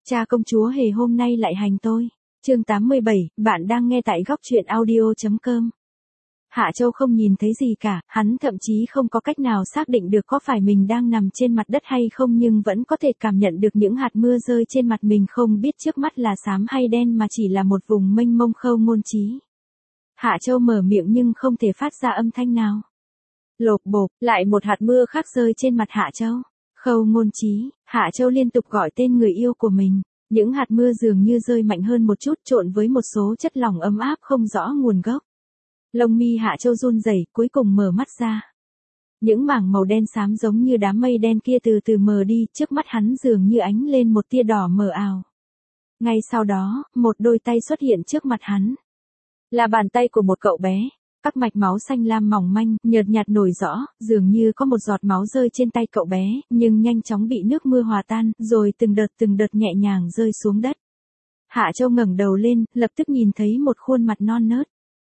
Cha công chúa hề hôm nay lại hành tôi. Chương 87, bạn đang nghe tại góc truyện audio.com. Hạ Châu không nhìn thấy gì cả, hắn thậm chí không có cách nào xác định được có phải mình đang nằm trên mặt đất hay không, nhưng vẫn có thể cảm nhận được những hạt mưa rơi trên mặt mình, không biết trước mắt là xám hay đen mà chỉ là một vùng mênh mông Khâu Ngôn Trí. Hạ Châu mở miệng nhưng không thể phát ra âm thanh nào. Lộp bộp, lại một hạt mưa khác rơi trên mặt Hạ Châu. Khâu Ngôn Trí, Hạ Châu liên tục gọi tên người yêu của mình. Những hạt mưa dường như rơi mạnh hơn một chút, trộn với một số chất lỏng ấm áp không rõ nguồn gốc. Lông mi Hạ Châu run rẩy, cuối cùng mở mắt ra. Những mảng màu đen xám giống như đám mây đen kia từ từ mờ đi, trước mắt hắn dường như ánh lên một tia đỏ mờ ảo. Ngay sau đó, một đôi tay xuất hiện trước mặt hắn. Là bàn tay của một cậu bé. Các mạch máu xanh lam mỏng manh, nhợt nhạt nổi rõ, dường như có một giọt máu rơi trên tay cậu bé, nhưng nhanh chóng bị nước mưa hòa tan, rồi từng đợt nhẹ nhàng rơi xuống đất. Hạ Châu ngẩng đầu lên, lập tức nhìn thấy một khuôn mặt non nớt.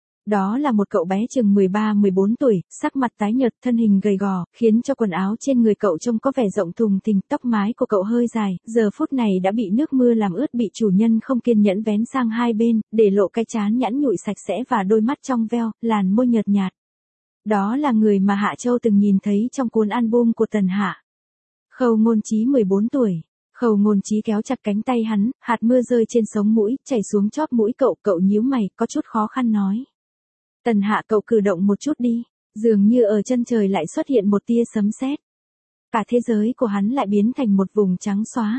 Đó là một cậu bé chừng 13-14 tuổi, sắc mặt tái nhợt, thân hình gầy gò, khiến cho quần áo trên người cậu trông có vẻ rộng thùng thình, tóc mái của cậu hơi dài, giờ phút này đã bị nước mưa làm ướt, bị chủ nhân không kiên nhẫn vén sang hai bên, để lộ cái trán nhẵn nhụi sạch sẽ và đôi mắt trong veo, làn môi nhợt nhạt. Đó là người mà Hạ Châu từng nhìn thấy trong cuốn album của Tần Hạ. Khâu Ngôn Trí 14 tuổi. Khâu Ngôn Trí kéo chặt cánh tay hắn, hạt mưa rơi trên sống mũi, chảy xuống chóp mũi cậu nhíu mày, có chút khó khăn nói. Tần Hạ, cậu cử động một chút đi, dường như ở chân trời lại xuất hiện một tia sấm sét. Cả thế giới của hắn lại biến thành một vùng trắng xóa.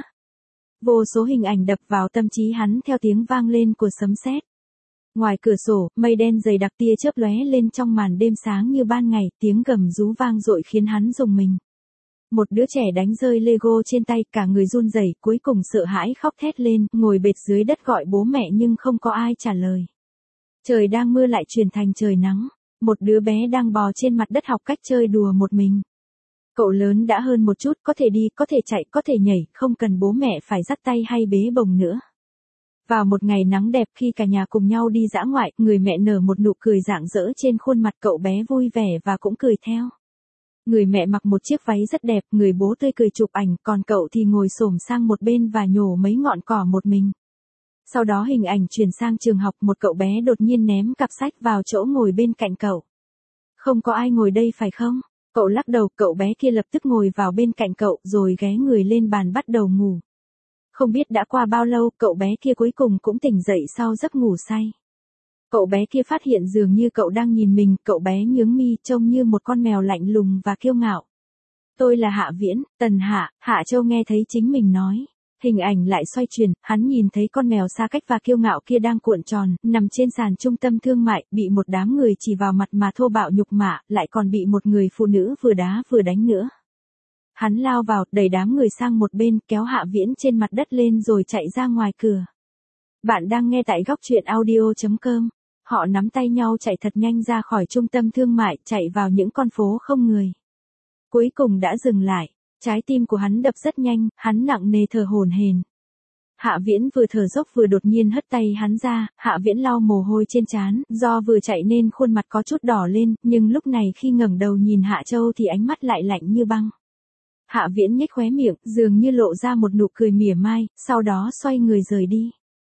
Vô số hình ảnh đập vào tâm trí hắn theo tiếng vang lên của sấm sét. Ngoài cửa sổ, mây đen dày đặc, tia chớp lóe lên trong màn đêm sáng như ban ngày, tiếng gầm rú vang dội khiến hắn rùng mình. Một đứa trẻ đánh rơi Lego trên tay, cả người run rẩy, cuối cùng sợ hãi khóc thét lên, ngồi bệt dưới đất gọi bố mẹ nhưng không có ai trả lời. Trời đang mưa lại chuyển thành trời nắng. Một đứa bé đang bò trên mặt đất học cách chơi đùa một mình. Cậu lớn đã hơn một chút, có thể đi, có thể chạy, có thể nhảy, không cần bố mẹ phải dắt tay hay bế bồng nữa. Vào một ngày nắng đẹp, khi cả nhà cùng nhau đi dã ngoại, người mẹ nở một nụ cười rạng rỡ trên khuôn mặt, cậu bé vui vẻ và cũng cười theo. Người mẹ mặc một chiếc váy rất đẹp, người bố tươi cười chụp ảnh, còn cậu thì ngồi xổm sang một bên và nhổ mấy ngọn cỏ một mình. Sau đó hình ảnh chuyển sang trường học, một cậu bé đột nhiên ném cặp sách vào chỗ ngồi bên cạnh cậu. Không có ai ngồi đây phải không? Cậu lắc đầu, cậu bé kia lập tức ngồi vào bên cạnh cậu rồi ghé người lên bàn bắt đầu ngủ. Không biết đã qua bao lâu, cậu bé kia cuối cùng cũng tỉnh dậy sau giấc ngủ say. Cậu bé kia phát hiện dường như cậu đang nhìn mình, cậu bé nhướng mi, trông như một con mèo lạnh lùng và kiêu ngạo. Tôi là Hạ Viễn, Tần Hạ. Hạ Châu nghe thấy chính mình nói. Hình ảnh lại xoay chuyển, hắn nhìn thấy con mèo xa cách và kiêu ngạo kia đang cuộn tròn, nằm trên sàn trung tâm thương mại, bị một đám người chỉ vào mặt mà thô bạo nhục mạ, lại còn bị một người phụ nữ vừa đá vừa đánh nữa. Hắn lao vào, đẩy đám người sang một bên, kéo Hạ Viễn trên mặt đất lên rồi chạy ra ngoài cửa. Bạn đang nghe tại góc truyện audio.com. Họ nắm tay nhau chạy thật nhanh ra khỏi trung tâm thương mại, chạy vào những con phố không người. Cuối cùng đã dừng lại. Trái tim của hắn đập rất nhanh, hắn nặng nề thở hổn hển. Hạ Viễn vừa thở dốc vừa đột nhiên hất tay hắn ra, Hạ Viễn lau mồ hôi trên trán, do vừa chạy nên khuôn mặt có chút đỏ lên, nhưng lúc này khi ngẩng đầu nhìn Hạ Châu thì ánh mắt lại lạnh như băng. Hạ Viễn nhếch khóe miệng, dường như lộ ra một nụ cười mỉa mai, sau đó xoay người rời đi.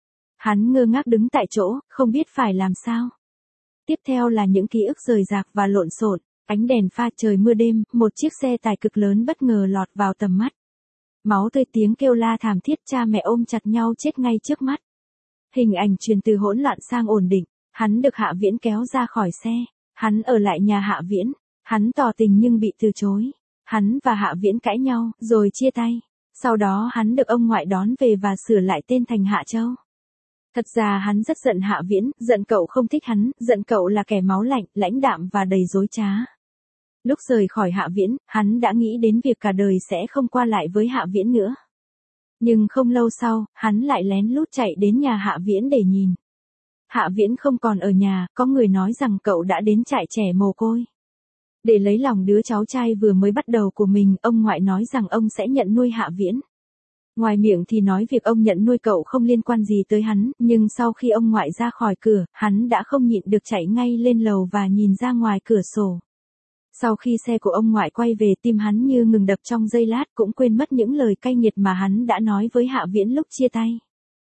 Hắn ngơ ngác đứng tại chỗ, không biết phải làm sao. Tiếp theo là những ký ức rời rạc và lộn xộn. Ánh đèn pha, trời mưa đêm, một chiếc xe tải cực lớn bất ngờ lọt vào tầm mắt. Máu tươi, tiếng kêu la thảm thiết, cha mẹ ôm chặt nhau chết ngay trước mắt. Hình ảnh truyền từ hỗn loạn sang ổn định, hắn được Hạ Viễn kéo ra khỏi xe. Hắn ở lại nhà Hạ Viễn, hắn tỏ tình nhưng bị từ chối. Hắn và Hạ Viễn cãi nhau, rồi chia tay. Sau đó hắn được ông ngoại đón về và sửa lại tên thành Hạ Châu. Thật ra hắn rất giận Hạ Viễn, giận cậu không thích hắn, giận cậu là kẻ máu lạnh, lãnh đạm và đầy dối trá. Lúc rời khỏi Hạ Viễn, hắn đã nghĩ đến việc cả đời sẽ không qua lại với Hạ Viễn nữa. Nhưng không lâu sau, hắn lại lén lút chạy đến nhà Hạ Viễn để nhìn. Hạ Viễn không còn ở nhà, có người nói rằng cậu đã đến trại trẻ mồ côi. Để lấy lòng đứa cháu trai vừa mới bắt đầu của mình, ông ngoại nói rằng ông sẽ nhận nuôi Hạ Viễn. Ngoài miệng thì nói việc ông nhận nuôi cậu không liên quan gì tới hắn, nhưng sau khi ông ngoại ra khỏi cửa, hắn đã không nhịn được chạy ngay lên lầu và nhìn ra ngoài cửa sổ. Sau khi xe của ông ngoại quay về, tim hắn như ngừng đập trong giây lát, cũng quên mất những lời cay nghiệt mà hắn đã nói với Hạ Viễn lúc chia tay.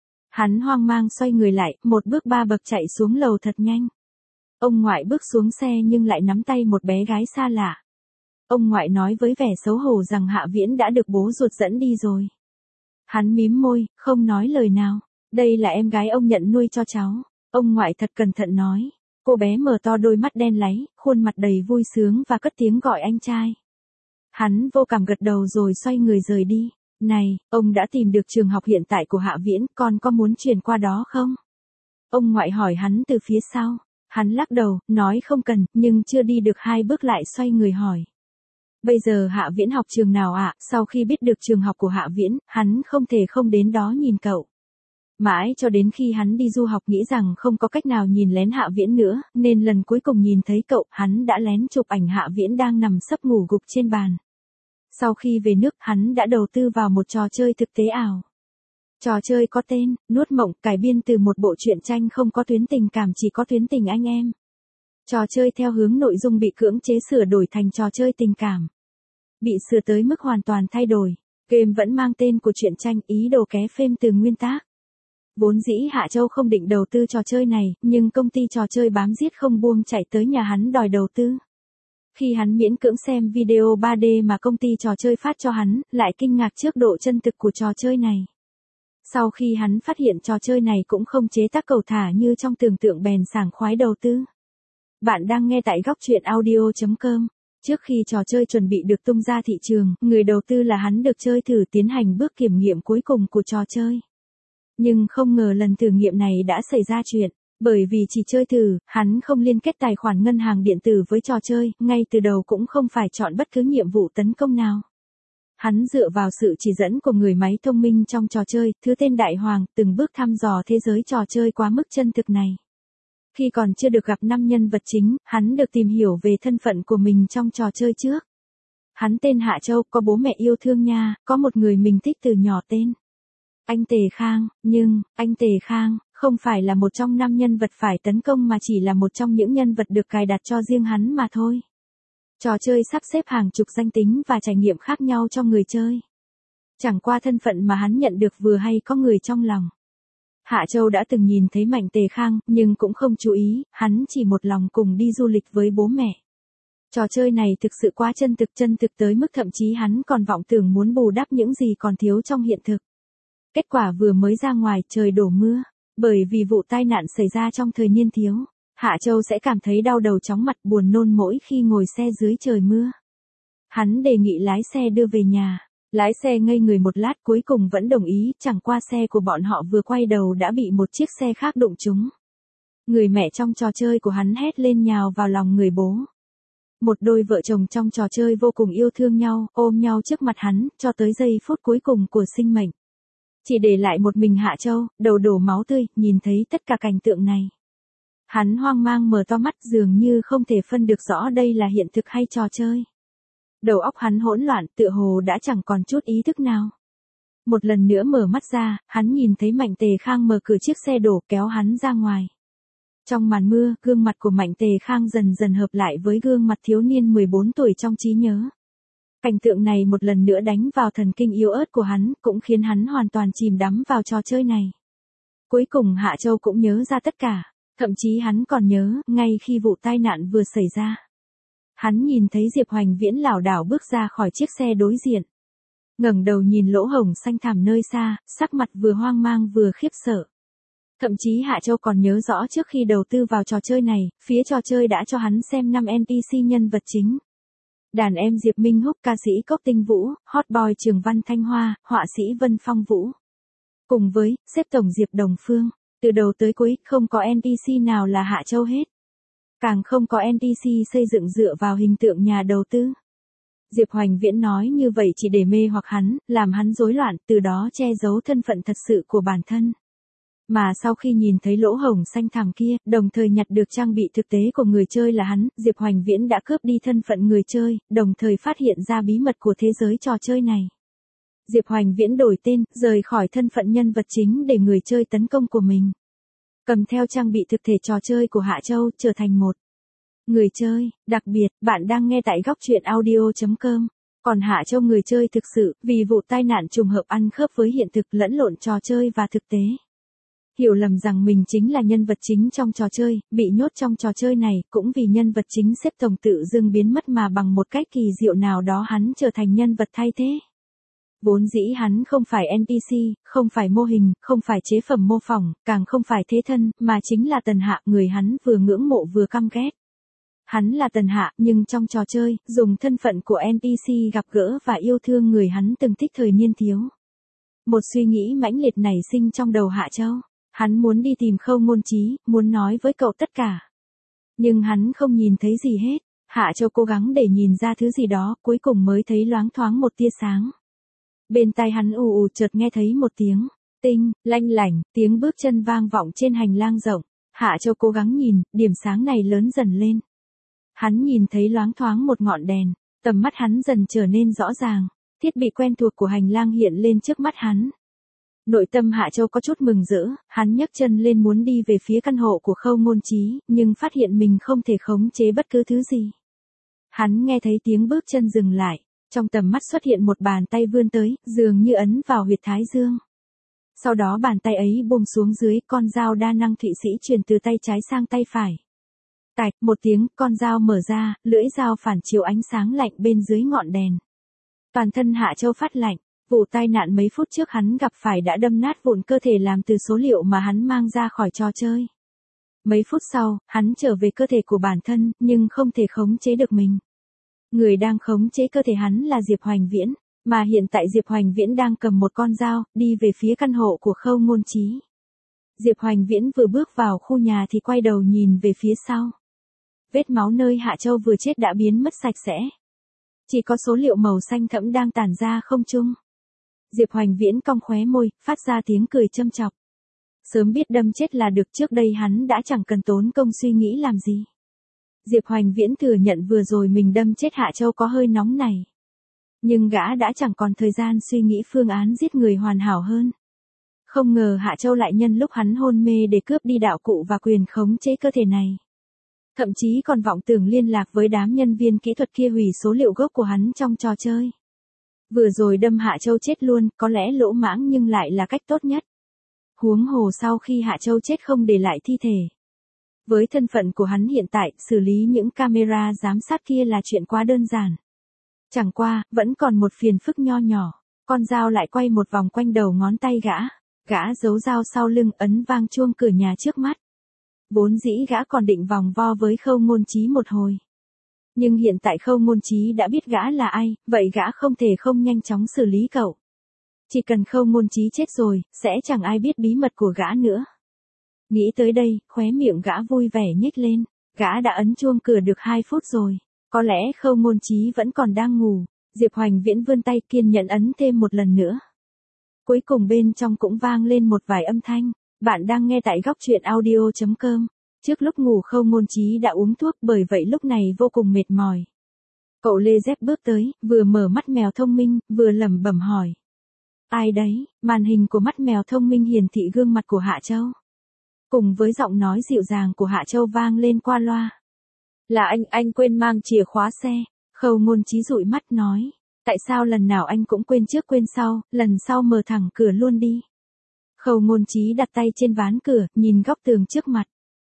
Hắn hoang mang xoay người lại, một bước ba bậc chạy xuống lầu thật nhanh. Ông ngoại bước xuống xe nhưng lại nắm tay một bé gái xa lạ. Ông ngoại nói với vẻ xấu hổ rằng Hạ Viễn đã được bố ruột dẫn đi rồi. Hắn mím môi, không nói lời nào. Đây là em gái ông nhận nuôi cho cháu. Ông ngoại thật cẩn thận nói. Cô bé mở to đôi mắt đen láy, khuôn mặt đầy vui sướng và cất tiếng gọi anh trai. Hắn vô cảm gật đầu rồi xoay người rời đi. Này, ông đã tìm được trường học hiện tại của Hạ Viễn, con có muốn chuyển qua đó không? Ông ngoại hỏi hắn từ phía sau. Hắn lắc đầu, nói không cần, nhưng chưa đi được 2 bước lại xoay người hỏi. Bây giờ Hạ Viễn học trường nào ạ? Sau khi biết được trường học của Hạ Viễn, hắn không thể không đến đó nhìn cậu. Mãi cho đến khi hắn đi du học nghĩ rằng không có cách nào nhìn lén Hạ Viễn nữa, nên lần cuối cùng nhìn thấy cậu, hắn đã lén chụp ảnh Hạ Viễn đang nằm sấp ngủ gục trên bàn. Sau khi về nước, hắn đã đầu tư vào một trò chơi thực tế ảo. Trò chơi có tên, Nuốt Mộng, cải biên từ một bộ truyện tranh không có tuyến tình cảm, chỉ có tuyến tình anh em. Trò chơi theo hướng nội dung bị cưỡng chế sửa đổi thành trò chơi tình cảm. Bị sửa tới mức hoàn toàn thay đổi. Game vẫn mang tên của truyện tranh, ý đồ ké phêm từ nguyên tác. Vốn dĩ Hạ Châu không định đầu tư trò chơi này, nhưng công ty trò chơi bám giết không buông chạy tới nhà hắn đòi đầu tư. Khi hắn miễn cưỡng xem video 3D mà công ty trò chơi phát cho hắn, lại kinh ngạc trước độ chân thực của trò chơi này. Sau khi hắn phát hiện trò chơi này cũng không chế tác cầu thả như trong tưởng tượng, bèn sảng khoái đầu tư. Bạn đang nghe tại góc truyện audio.com. Trước khi trò chơi chuẩn bị được tung ra thị trường, người đầu tư là hắn được chơi thử tiến hành bước kiểm nghiệm cuối cùng của trò chơi. Nhưng không ngờ lần thử nghiệm này đã xảy ra chuyện. Bởi vì chỉ chơi thử, hắn không liên kết tài khoản ngân hàng điện tử với trò chơi, ngay từ đầu cũng không phải chọn bất cứ nhiệm vụ tấn công nào. Hắn dựa vào sự chỉ dẫn của người máy thông minh trong trò chơi, thứ tên Đại Hoàng, từng bước thăm dò thế giới trò chơi quá mức chân thực này. Khi còn chưa được gặp 5 nhân vật chính, hắn được tìm hiểu về thân phận của mình trong trò chơi trước. Hắn tên Hạ Châu, có bố mẹ yêu thương nha, có một người mình thích từ nhỏ tên anh Tề Khang, nhưng, anh Tề Khang, không phải là một trong 5 nhân vật phải tấn công mà chỉ là một trong những nhân vật được cài đặt cho riêng hắn mà thôi. Trò chơi sắp xếp hàng chục danh tính và trải nghiệm khác nhau cho người chơi. Chẳng qua thân phận mà hắn nhận được vừa hay có người trong lòng. Hạ Châu đã từng nhìn thấy Mạnh Tề Khang, nhưng cũng không chú ý, hắn chỉ một lòng cùng đi du lịch với bố mẹ. Trò chơi này thực sự quá chân thực tới mức thậm chí hắn còn vọng tưởng muốn bù đắp những gì còn thiếu trong hiện thực. Kết quả vừa mới ra ngoài, trời đổ mưa. Bởi vì vụ tai nạn xảy ra trong thời niên thiếu, Hạ Châu sẽ cảm thấy đau đầu chóng mặt, buồn nôn mỗi khi ngồi xe dưới trời mưa. Hắn đề nghị lái xe đưa về nhà. Lái xe ngây người một lát cuối cùng vẫn đồng ý, chẳng qua xe của bọn họ vừa quay đầu đã bị một chiếc xe khác đụng trúng. Người mẹ trong trò chơi của hắn hét lên nhào vào lòng người bố. Một đôi vợ chồng trong trò chơi vô cùng yêu thương nhau, ôm nhau trước mặt hắn, cho tới giây phút cuối cùng của sinh mệnh. Chỉ để lại một mình Hạ Châu, đầu đổ máu tươi, nhìn thấy tất cả cảnh tượng này. Hắn hoang mang mở to mắt, dường như không thể phân được rõ đây là hiện thực hay trò chơi. Đầu óc hắn hỗn loạn, tựa hồ đã chẳng còn chút ý thức nào. Một lần nữa mở mắt ra, hắn nhìn thấy Mạnh Tề Khang mở cửa chiếc xe đổ kéo hắn ra ngoài. Trong màn mưa, gương mặt của Mạnh Tề Khang dần dần hợp lại với gương mặt thiếu niên 14 tuổi trong trí nhớ. Cảnh tượng này một lần nữa đánh vào thần kinh yếu ớt của hắn, cũng khiến hắn hoàn toàn chìm đắm vào trò chơi này. Cuối cùng Hạ Châu cũng nhớ ra tất cả, thậm chí hắn còn nhớ, ngay khi vụ tai nạn vừa xảy ra. Hắn nhìn thấy Diệp Hoành Viễn lảo đảo bước ra khỏi chiếc xe đối diện. Ngẩng đầu nhìn lỗ hổng xanh thẳm nơi xa, sắc mặt vừa hoang mang vừa khiếp sợ. Thậm chí Hạ Châu còn nhớ rõ trước khi đầu tư vào trò chơi này, phía trò chơi đã cho hắn xem 5 NPC nhân vật chính. Đàn em Diệp Minh Húc, ca sĩ Cốc Tinh Vũ, hot boy Trường Văn Thanh Hoa, họa sĩ Vân Phong Vũ. Cùng với, xếp tổng Diệp Đồng Phương. Từ đầu tới cuối, không có NPC nào là Hạ Châu hết. Càng không có NPC xây dựng dựa vào hình tượng nhà đầu tư. Diệp Hoành Viễn nói như vậy chỉ để mê hoặc hắn, làm hắn rối loạn, từ đó che giấu thân phận thật sự của bản thân. Mà sau khi nhìn thấy lỗ hổng xanh thẳm kia, đồng thời nhặt được trang bị thực tế của người chơi là hắn, Diệp Hoành Viễn đã cướp đi thân phận người chơi, đồng thời phát hiện ra bí mật của thế giới trò chơi này. Diệp Hoành Viễn đổi tên, rời khỏi thân phận nhân vật chính để người chơi tấn công của mình. Cầm theo trang bị thực thể trò chơi của Hạ Châu, trở thành một Người chơi, đặc biệt, bạn đang nghe tại góc truyện audio.com. Còn Hạ Châu người chơi thực sự, vì vụ tai nạn trùng hợp ăn khớp với hiện thực lẫn lộn trò chơi và thực tế. Hiểu lầm rằng mình chính là nhân vật chính trong trò chơi, bị nhốt trong trò chơi này, cũng vì nhân vật chính xếp tổng tự dưng biến mất mà bằng một cách kỳ diệu nào đó hắn trở thành nhân vật thay thế. Vốn dĩ hắn không phải NPC, không phải mô hình, không phải chế phẩm mô phỏng, càng không phải thế thân, mà chính là Tần Hạ, người hắn vừa ngưỡng mộ vừa căm ghét. Hắn là Tần Hạ, nhưng trong trò chơi, dùng thân phận của NPC gặp gỡ và yêu thương người hắn từng thích thời niên thiếu. Một suy nghĩ mãnh liệt nảy sinh trong đầu Hạ Châu. Hắn muốn đi tìm Khâu Ngôn Chí, muốn nói với cậu tất cả. Nhưng hắn không nhìn thấy gì hết. Hạ Châu cố gắng để nhìn ra thứ gì đó, cuối cùng mới thấy loáng thoáng một tia sáng. Bên tai hắn ù ù chợt nghe thấy một tiếng tinh, lanh lảnh, tiếng bước chân vang vọng trên hành lang rộng. Hạ Châu cố gắng nhìn, điểm sáng này lớn dần lên. Hắn nhìn thấy loáng thoáng một ngọn đèn, tầm mắt hắn dần trở nên rõ ràng, thiết bị quen thuộc của hành lang hiện lên trước mắt hắn. Nội tâm Hạ Châu có chút mừng rỡ, hắn nhấc chân lên muốn đi về phía căn hộ của Khâu Ngôn Chí, nhưng phát hiện mình không thể khống chế bất cứ thứ gì. Hắn nghe thấy tiếng bước chân dừng lại, trong tầm mắt xuất hiện một bàn tay vươn tới, dường như ấn vào huyệt thái dương. Sau đó bàn tay ấy buông xuống dưới, con dao đa năng Thụy Sĩ truyền từ tay trái sang tay phải. Tạch, một tiếng, con dao mở ra, lưỡi dao phản chiếu ánh sáng lạnh bên dưới ngọn đèn. Toàn thân Hạ Châu phát lạnh, vụ tai nạn mấy phút trước hắn gặp phải đã đâm nát vụn cơ thể làm từ số liệu mà hắn mang ra khỏi trò chơi. Mấy phút sau, hắn trở về cơ thể của bản thân, nhưng không thể khống chế được mình. Người đang khống chế cơ thể hắn là Diệp Hoành Viễn, mà hiện tại Diệp Hoành Viễn đang cầm một con dao, đi về phía căn hộ của Khâu Ngôn Chí. Diệp Hoành Viễn vừa bước vào khu nhà thì quay đầu nhìn về phía sau. Vết máu nơi Hạ Châu vừa chết đã biến mất sạch sẽ. Chỉ có số liệu màu xanh thẫm đang tản ra không trung. Diệp Hoành Viễn cong khóe môi, phát ra tiếng cười châm chọc. Sớm biết đâm chết là được, trước đây hắn đã chẳng cần tốn công suy nghĩ làm gì. Diệp Hoành Viễn thừa nhận vừa rồi mình đâm chết Hạ Châu có hơi nóng này. Nhưng gã đã chẳng còn thời gian suy nghĩ phương án giết người hoàn hảo hơn. Không ngờ Hạ Châu lại nhân lúc hắn hôn mê để cướp đi đạo cụ và quyền khống chế cơ thể này. Thậm chí còn vọng tưởng liên lạc với đám nhân viên kỹ thuật kia hủy số liệu gốc của hắn trong trò chơi. Vừa rồi đâm Hạ Châu chết luôn, có lẽ lỗ mãng nhưng lại là cách tốt nhất. Huống hồ sau khi Hạ Châu chết không để lại thi thể. Với thân phận của hắn hiện tại, xử lý những camera giám sát kia là chuyện quá đơn giản. Chẳng qua, vẫn còn một phiền phức nho nhỏ. Con dao lại quay một vòng quanh đầu ngón tay gã. Gã giấu dao sau lưng, ấn vang chuông cửa nhà trước mắt. Vốn dĩ gã còn định vòng vo với Khâu Ngôn Chí một hồi. Nhưng hiện tại Khâu Ngôn Chí đã biết gã là ai, vậy gã không thể không nhanh chóng xử lý cậu. Chỉ cần Khâu Ngôn Chí chết rồi, sẽ chẳng ai biết bí mật của gã nữa. Nghĩ tới đây, khóe miệng gã vui vẻ nhếch lên, gã đã ấn chuông cửa được 2 phút rồi. Có lẽ Khâu Ngôn Chí vẫn còn đang ngủ. Diệp Hoành Viễn vươn tay kiên nhẫn ấn thêm một lần nữa. Cuối cùng bên trong cũng vang lên một vài âm thanh. Bạn đang nghe tại góc truyện audio.com. Trước lúc ngủ Khâu Ngôn Chí đã uống thuốc, bởi vậy lúc này vô cùng mệt mỏi. Cậu Lê Dép bước tới, vừa mở mắt mèo thông minh, vừa lẩm bẩm hỏi. Ai đấy? Màn hình của mắt mèo thông minh hiển thị gương mặt của Hạ Châu. Cùng với giọng nói dịu dàng của Hạ Châu vang lên qua loa. Là anh quên mang chìa khóa xe. Khâu Ngôn Chí dụi mắt nói. Tại sao lần nào anh cũng quên trước quên sau, lần sau mở thẳng cửa luôn đi. Khâu Ngôn Chí đặt tay trên ván cửa, nhìn góc tường trước mặt.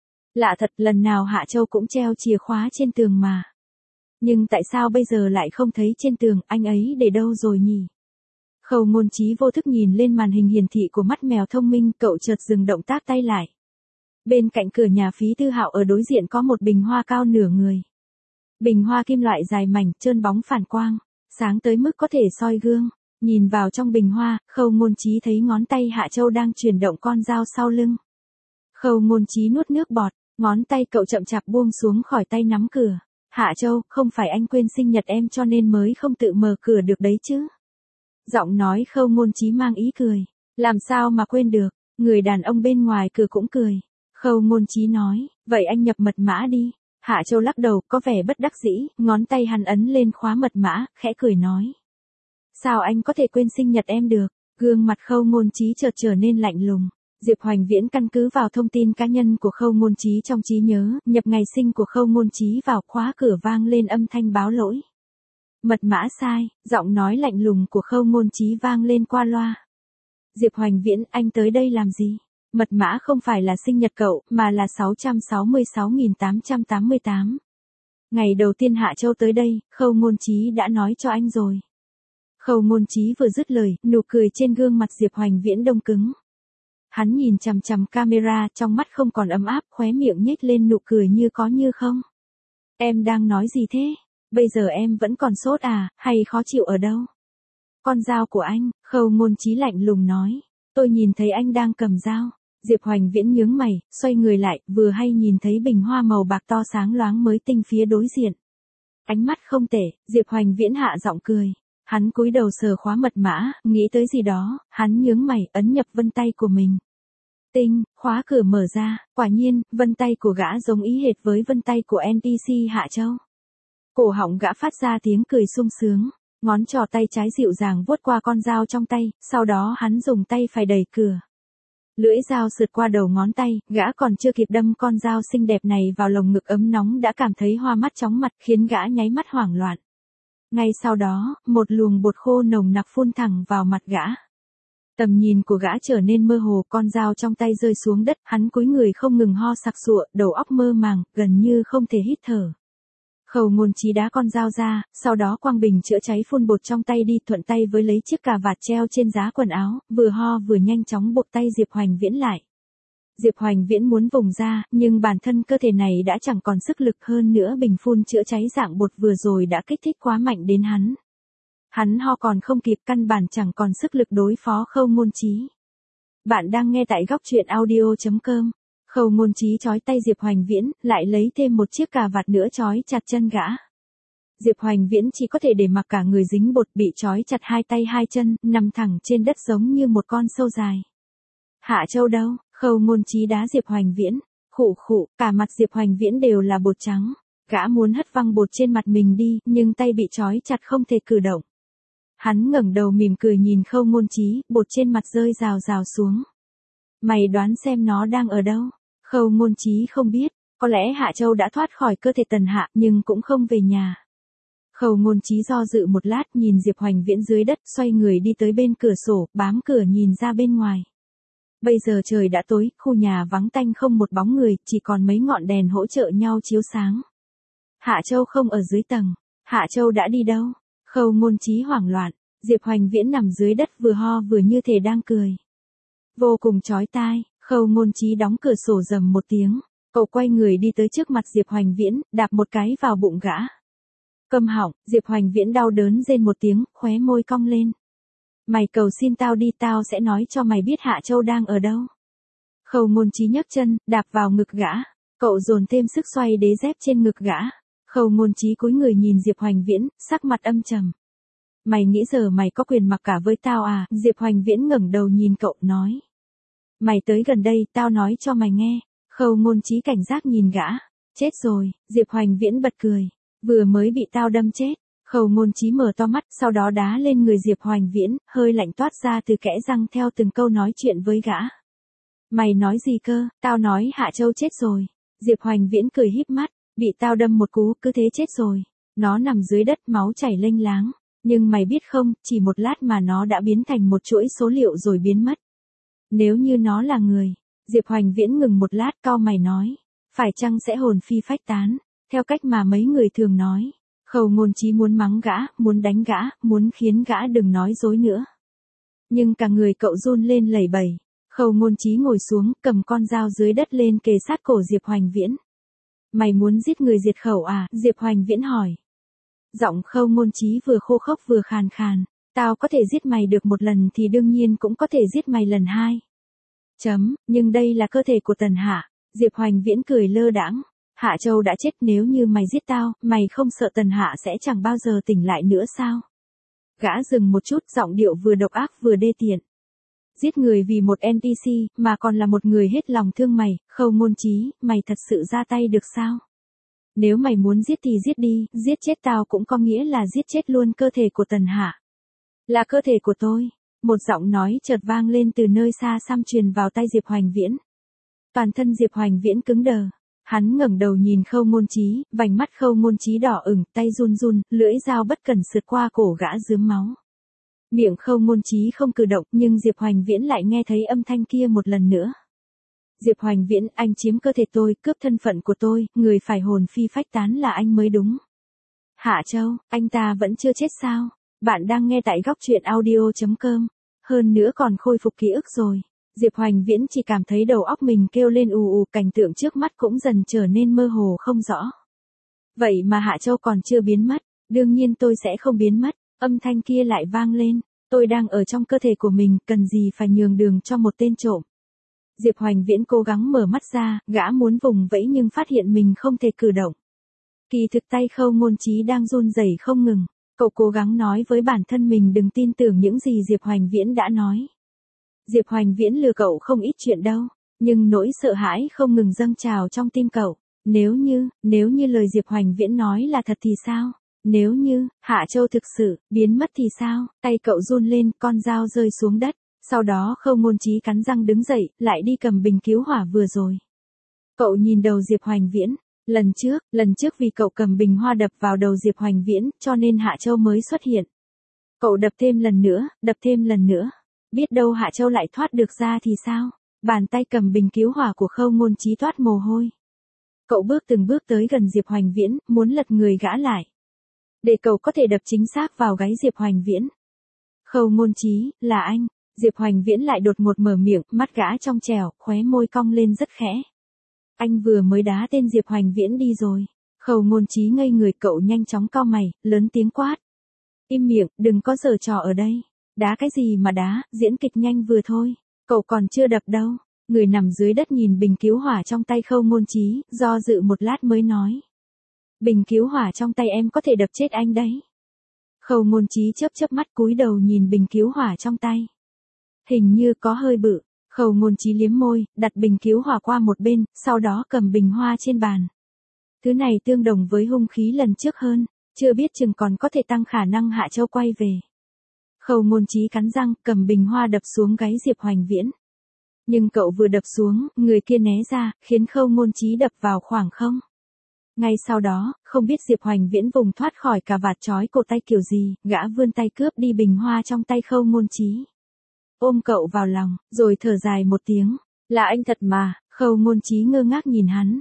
Lạ thật, lần nào Hạ Châu cũng treo chìa khóa trên tường mà. Nhưng tại sao bây giờ lại không thấy trên tường, anh ấy để đâu rồi nhỉ? Khâu Ngôn Chí vô thức nhìn lên màn hình hiển thị của mắt mèo thông minh, cậu chợt dừng động tác tay lại. Bên cạnh cửa nhà Phí Thư Hạo ở đối diện có một bình hoa cao nửa người. Bình hoa kim loại dài mảnh, trơn bóng phản quang, sáng tới mức có thể soi gương. Nhìn vào trong bình hoa, Khâu Ngôn Chí thấy ngón tay Hạ Châu đang chuyển động con dao sau lưng. Khâu Ngôn Chí nuốt nước bọt, ngón tay cậu chậm chạp buông xuống khỏi tay nắm cửa. Hạ Châu, không phải anh quên sinh nhật em cho nên mới không tự mở cửa được đấy chứ? Giọng nói Khâu Ngôn Chí mang ý cười. Làm sao mà quên được? Người đàn ông bên ngoài cửa cũng cười. Khâu Ngôn Chí nói, vậy anh nhập mật mã đi. Hạ Châu lắc đầu, có vẻ bất đắc dĩ, ngón tay hắn ấn lên khóa mật mã, khẽ cười nói. Sao anh có thể quên sinh nhật em được? Gương mặt Khâu Ngôn Chí chợt trở nên lạnh lùng. Diệp Hoành Viễn căn cứ vào thông tin cá nhân của Khâu Ngôn Chí trong trí nhớ, nhập ngày sinh của Khâu Ngôn Chí vào, khóa cửa vang lên âm thanh báo lỗi. Mật mã sai, giọng nói lạnh lùng của Khâu Ngôn Chí vang lên qua loa. Diệp Hoành Viễn, anh tới đây làm gì? Mật mã không phải là sinh nhật cậu, mà là 666.888. Ngày đầu tiên Hạ Châu tới đây, Khâu Ngôn Chí đã nói cho anh rồi. Khâu Ngôn Chí vừa dứt lời, nụ cười trên gương mặt Diệp Hoành Viễn đông cứng. Hắn nhìn chằm chằm camera, trong mắt không còn ấm áp, khóe miệng nhếch lên nụ cười như có như không. Em đang nói gì thế? Bây giờ em vẫn còn sốt à, hay khó chịu ở đâu? Con dao của anh, Khâu Ngôn Chí lạnh lùng nói. Tôi nhìn thấy anh đang cầm dao. Diệp Hoành Viễn nhướng mày, xoay người lại, vừa hay nhìn thấy bình hoa màu bạc to sáng loáng mới tinh phía đối diện. Ánh mắt không tệ, Diệp Hoành Viễn hạ giọng cười. Hắn cúi đầu sờ khóa mật mã, nghĩ tới gì đó, hắn nhướng mày, ấn nhập vân tay của mình. Tinh, khóa cửa mở ra, quả nhiên, vân tay của gã giống ý hệt với vân tay của NPC Hạ Châu. Cổ họng gã phát ra tiếng cười sung sướng, ngón trỏ tay trái dịu dàng vuốt qua con dao trong tay, sau đó hắn dùng tay phải đẩy cửa. Lưỡi dao sượt qua đầu ngón tay, gã còn chưa kịp đâm con dao xinh đẹp này vào lồng ngực ấm nóng đã cảm thấy hoa mắt chóng mặt, khiến gã nháy mắt hoảng loạn. Ngay sau đó, một luồng bột khô nồng nặc phun thẳng vào mặt gã. Tầm nhìn của gã trở nên mơ hồ, con dao trong tay rơi xuống đất, hắn cúi người không ngừng ho sặc sụa, đầu óc mơ màng, gần như không thể hít thở. Khâu Ngôn Chí đá con dao ra, sau đó quăng bình chữa cháy phun bột trong tay đi, thuận tay với lấy chiếc cà vạt treo trên giá quần áo, vừa ho vừa nhanh chóng buộc tay Diệp Hoành Viễn lại. Diệp Hoành Viễn muốn vùng ra, nhưng bản thân cơ thể này đã chẳng còn sức lực, hơn nữa bình phun chữa cháy dạng bột vừa rồi đã kích thích quá mạnh đến hắn. Hắn ho còn không kịp, căn bản chẳng còn sức lực đối phó Khâu Ngôn Chí. Bạn đang nghe tại góc truyện audio.com. Khâu Ngôn Chí trói tay Diệp Hoành Viễn, lại lấy thêm một chiếc cà vạt nữa trói chặt chân gã. Diệp Hoành Viễn chỉ có thể để mặc cả người dính bột, bị trói chặt hai tay hai chân, nằm thẳng trên đất giống như một con sâu dài. Hạ Châu đâu? Khâu Ngôn Chí đá Diệp Hoành Viễn. Khụ khụ, cả mặt Diệp Hoành Viễn đều là bột trắng. Gã muốn hất văng bột trên mặt mình đi, nhưng tay bị trói chặt không thể cử động. Hắn ngẩng đầu mỉm cười nhìn Khâu Ngôn Chí, bột trên mặt rơi rào rào xuống. Mày đoán xem nó đang ở đâu? Khâu Ngôn Chí không biết, có lẽ Hạ Châu đã thoát khỏi cơ thể Tần Hạ, nhưng cũng không về nhà. Khâu Ngôn Chí do dự một lát, nhìn Diệp Hoành Viễn dưới đất, xoay người đi tới bên cửa sổ, bám cửa nhìn ra bên ngoài. Bây giờ trời đã tối, khu nhà vắng tanh không một bóng người, chỉ còn mấy ngọn đèn hỗ trợ nhau chiếu sáng. Hạ Châu không ở dưới tầng. Hạ Châu đã đi đâu? Khâu Ngôn Chí hoảng loạn. Diệp Hoành Viễn nằm dưới đất vừa ho vừa như thể đang cười. Vô cùng chói tai. Khâu Ngôn Chí đóng cửa sổ rầm một tiếng. Cậu quay người đi tới trước mặt Diệp Hoành Viễn, đạp một cái vào bụng gã. Câm họng, Diệp Hoành Viễn đau đớn rên một tiếng, khóe môi cong lên. Mày cầu xin tao đi, tao sẽ nói cho mày biết Hạ Châu đang ở đâu. Khâu Ngôn Chí nhấc chân, đạp vào ngực gã. Cậu dồn thêm sức xoay đế dép trên ngực gã. Khâu Ngôn Chí cúi người nhìn Diệp Hoành Viễn, sắc mặt âm trầm. Mày nghĩ giờ mày có quyền mặc cả với tao à? Diệp Hoành Viễn ngẩng đầu nhìn cậu, nói. Mày tới gần đây, tao nói cho mày nghe. Khâu Ngôn Chí cảnh giác nhìn gã. Chết rồi, Diệp Hoành Viễn bật cười. Vừa mới bị tao đâm chết. Khâu Ngôn Chí mở to mắt, sau đó đá lên người Diệp Hoành Viễn, hơi lạnh toát ra từ kẽ răng theo từng câu nói chuyện với gã. Mày nói gì cơ? Tao nói Hạ Châu chết rồi. Diệp Hoành Viễn cười híp mắt, bị tao đâm một cú, cứ thế chết rồi. Nó nằm dưới đất, máu chảy lênh láng. Nhưng mày biết không, chỉ một lát mà nó đã biến thành một chuỗi số liệu rồi biến mất. Nếu như nó là người. Diệp Hoành Viễn ngừng một lát, cau mày nói. Phải chăng sẽ hồn phi phách tán, theo cách mà mấy người thường nói. Khâu Ngôn Chí muốn mắng gã, muốn đánh gã, muốn khiến gã đừng nói dối nữa. Nhưng cả người cậu run lên lẩy bẩy. Khâu Ngôn Chí ngồi xuống, cầm con dao dưới đất lên kề sát cổ Diệp Hoành Viễn. Mày muốn giết người diệt khẩu à? Diệp Hoành Viễn hỏi. Giọng Khâu Ngôn Chí vừa khô khốc vừa khàn khàn. Tao có thể giết mày được một lần thì đương nhiên cũng có thể giết mày lần hai. Nhưng đây là cơ thể của Tần Hạ. Diệp Hoành Viễn cười lơ đãng. Hạ Châu đã chết, nếu như mày giết tao, mày không sợ Tần Hạ sẽ chẳng bao giờ tỉnh lại nữa sao? Gã dừng một chút, giọng điệu vừa độc ác vừa đê tiện. Giết người vì một NPC, mà còn là một người hết lòng thương mày, Khâu Ngôn Chí, mày thật sự ra tay được sao? Nếu mày muốn giết thì giết đi, giết chết tao cũng có nghĩa là giết chết luôn cơ thể của Tần Hạ. Là cơ thể của tôi. Một giọng nói chợt vang lên từ nơi xa xăm truyền vào tai Diệp Hoành Viễn. Toàn thân Diệp Hoành Viễn cứng đờ. Hắn ngẩng đầu nhìn Khâu Ngôn Chí, vành mắt Khâu Ngôn Chí đỏ ửng, tay run run, lưỡi dao bất cẩn sượt qua cổ gã rướm máu. Miệng Khâu Ngôn Chí không cử động, nhưng Diệp Hoành Viễn lại nghe thấy âm thanh kia một lần nữa. Diệp Hoành Viễn, anh chiếm cơ thể tôi, cướp thân phận của tôi, người phải hồn phi phách tán là anh mới đúng. Hạ Châu, anh ta vẫn chưa chết sao? Bạn đang nghe tại góc truyện audio.com. Hơn nữa còn khôi phục ký ức rồi. Diệp Hoành Viễn chỉ cảm thấy đầu óc mình kêu lên ù ù, cảnh tượng trước mắt cũng dần trở nên mơ hồ không rõ. Vậy mà Hạ Châu còn chưa biến mất, đương nhiên tôi sẽ không biến mất, âm thanh kia lại vang lên, tôi đang ở trong cơ thể của mình, cần gì phải nhường đường cho một tên trộm. Diệp Hoành Viễn cố gắng mở mắt ra, gã muốn vùng vẫy nhưng phát hiện mình không thể cử động. Kỳ thực tay Khâu Ngôn Chí đang run rẩy không ngừng, cậu cố gắng nói với bản thân mình đừng tin tưởng những gì Diệp Hoành Viễn đã nói. Diệp Hoành Viễn lừa cậu không ít chuyện đâu, nhưng nỗi sợ hãi không ngừng dâng trào trong tim cậu. Nếu như lời Diệp Hoành Viễn nói là thật thì sao? Nếu như, Hạ Châu thực sự, biến mất thì sao? Tay cậu run lên, con dao rơi xuống đất. Sau đó Khâu Ngôn Chí cắn răng đứng dậy, lại đi cầm bình cứu hỏa vừa rồi. Cậu nhìn đầu Diệp Hoành Viễn. Lần trước vì cậu cầm bình hoa đập vào đầu Diệp Hoành Viễn, cho nên Hạ Châu mới xuất hiện. Cậu đập thêm lần nữa. Biết đâu Hạ Châu lại thoát được ra thì sao? Bàn tay cầm bình cứu hỏa của Khâu Ngôn Chí toát mồ hôi. Cậu từng bước tới gần Diệp Hoành Viễn, muốn lật người gã lại. Để cậu có thể đập chính xác vào gáy Diệp Hoành Viễn. Khâu Ngôn Chí, là anh. Diệp Hoành Viễn lại đột ngột mở miệng, mắt gã trong trẻo, khóe môi cong lên rất khẽ. Anh vừa mới đá tên Diệp Hoành Viễn đi rồi. Khâu Ngôn Chí ngây người, cậu nhanh chóng cau mày, lớn tiếng quát. Im miệng, đừng có giở trò ở đây. Đá cái gì mà đá, diễn kịch nhanh vừa thôi. Cậu còn chưa đập đâu. Người nằm dưới đất nhìn bình cứu hỏa trong tay Khâu Ngôn Chí, do dự một lát mới nói. Bình cứu hỏa trong tay em có thể đập chết anh đấy. Khâu Ngôn Chí chớp mắt cúi đầu nhìn bình cứu hỏa trong tay. Hình như có hơi bự. Khâu Ngôn Chí liếm môi, đặt bình cứu hỏa qua một bên, sau đó cầm bình hoa trên bàn. Thứ này tương đồng với hung khí lần trước hơn, chưa biết chừng còn có thể tăng khả năng Hạ Châu quay về. Khâu Ngôn Chí cắn răng, cầm bình hoa đập xuống gáy Diệp Hoành Viễn. Nhưng cậu vừa đập xuống, người kia né ra, khiến Khâu Ngôn Chí đập vào khoảng không. Ngay sau đó, không biết Diệp Hoành Viễn vùng thoát khỏi cà vạt trói cổ tay kiểu gì, gã vươn tay cướp đi bình hoa trong tay Khâu Ngôn Chí. Ôm cậu vào lòng, rồi thở dài một tiếng. Là anh thật mà. Khâu Ngôn Chí ngơ ngác nhìn hắn.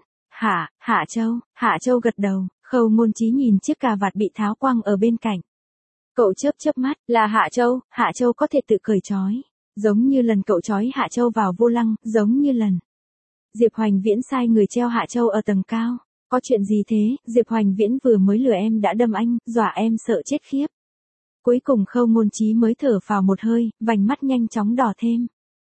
Hạ Châu gật đầu. Khâu Ngôn Chí nhìn chiếc cà vạt bị tháo quăng ở bên cạnh. Cậu chớp mắt, là Hạ Châu có thể tự cởi trói. Giống như lần cậu trói Hạ Châu vào vô lăng, giống như lần Diệp Hoành Viễn sai người treo Hạ Châu ở tầng cao. Có chuyện gì thế? Diệp Hoành Viễn vừa mới lừa em đã đâm anh, dọa em sợ chết khiếp. Cuối cùng Khâu Ngôn Chí mới thở phào một hơi, vành mắt nhanh chóng đỏ thêm.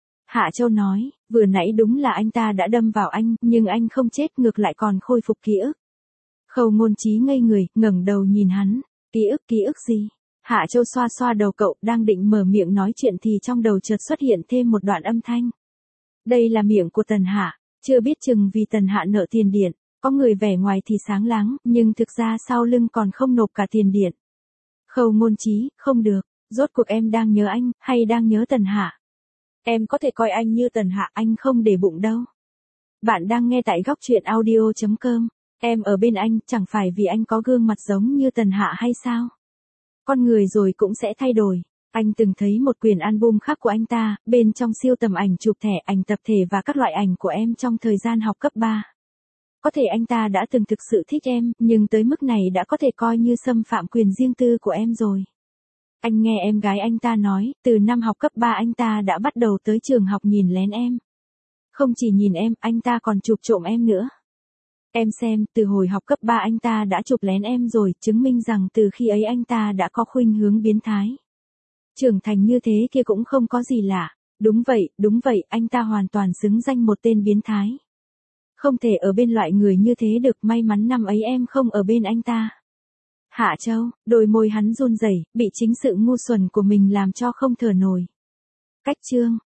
Hạ Châu nói, vừa nãy đúng là anh ta đã đâm vào anh, nhưng anh không chết, ngược lại còn khôi phục ký ức. Khâu Ngôn Chí ngây người, ngẩng đầu nhìn hắn. Ký ức gì? Hạ Châu xoa xoa đầu cậu, đang định mở miệng nói chuyện thì trong đầu chợt xuất hiện thêm một đoạn âm thanh. Đây là miệng của Tần Hạ, chưa biết chừng vì Tần Hạ nợ tiền điện, có người vẻ ngoài thì sáng láng, nhưng thực ra sau lưng còn không nộp cả tiền điện. Khâu Ngôn Chí, không được, rốt cuộc em đang nhớ anh, hay đang nhớ Tần Hạ? Em có thể coi anh như Tần Hạ, anh không để bụng đâu. Bạn đang nghe tại góc truyện audio.com, em ở bên anh, chẳng phải vì anh có gương mặt giống như Tần Hạ hay sao? Con người rồi cũng sẽ thay đổi. Anh từng thấy một quyển album khác của anh ta, bên trong siêu tầm ảnh chụp thẻ, ảnh tập thể và các loại ảnh của em trong thời gian học cấp 3. Có thể anh ta đã từng thực sự thích em, nhưng tới mức này đã có thể coi như xâm phạm quyền riêng tư của em rồi. Anh nghe em gái anh ta nói, từ năm học cấp 3 anh ta đã bắt đầu tới trường học nhìn lén em. Không chỉ nhìn em, anh ta còn chụp trộm em nữa. Em xem, từ hồi học cấp 3 anh ta đã chụp lén em rồi, chứng minh rằng từ khi ấy anh ta đã có khuynh hướng biến thái. Trưởng thành như thế kia cũng không có gì lạ. Đúng vậy, anh ta hoàn toàn xứng danh một tên biến thái. Không thể ở bên loại người như thế được, may mắn năm ấy em không ở bên anh ta. Hạ Châu, đôi môi hắn run rẩy, bị chính sự ngu xuẩn của mình làm cho không thở nổi. Cách chương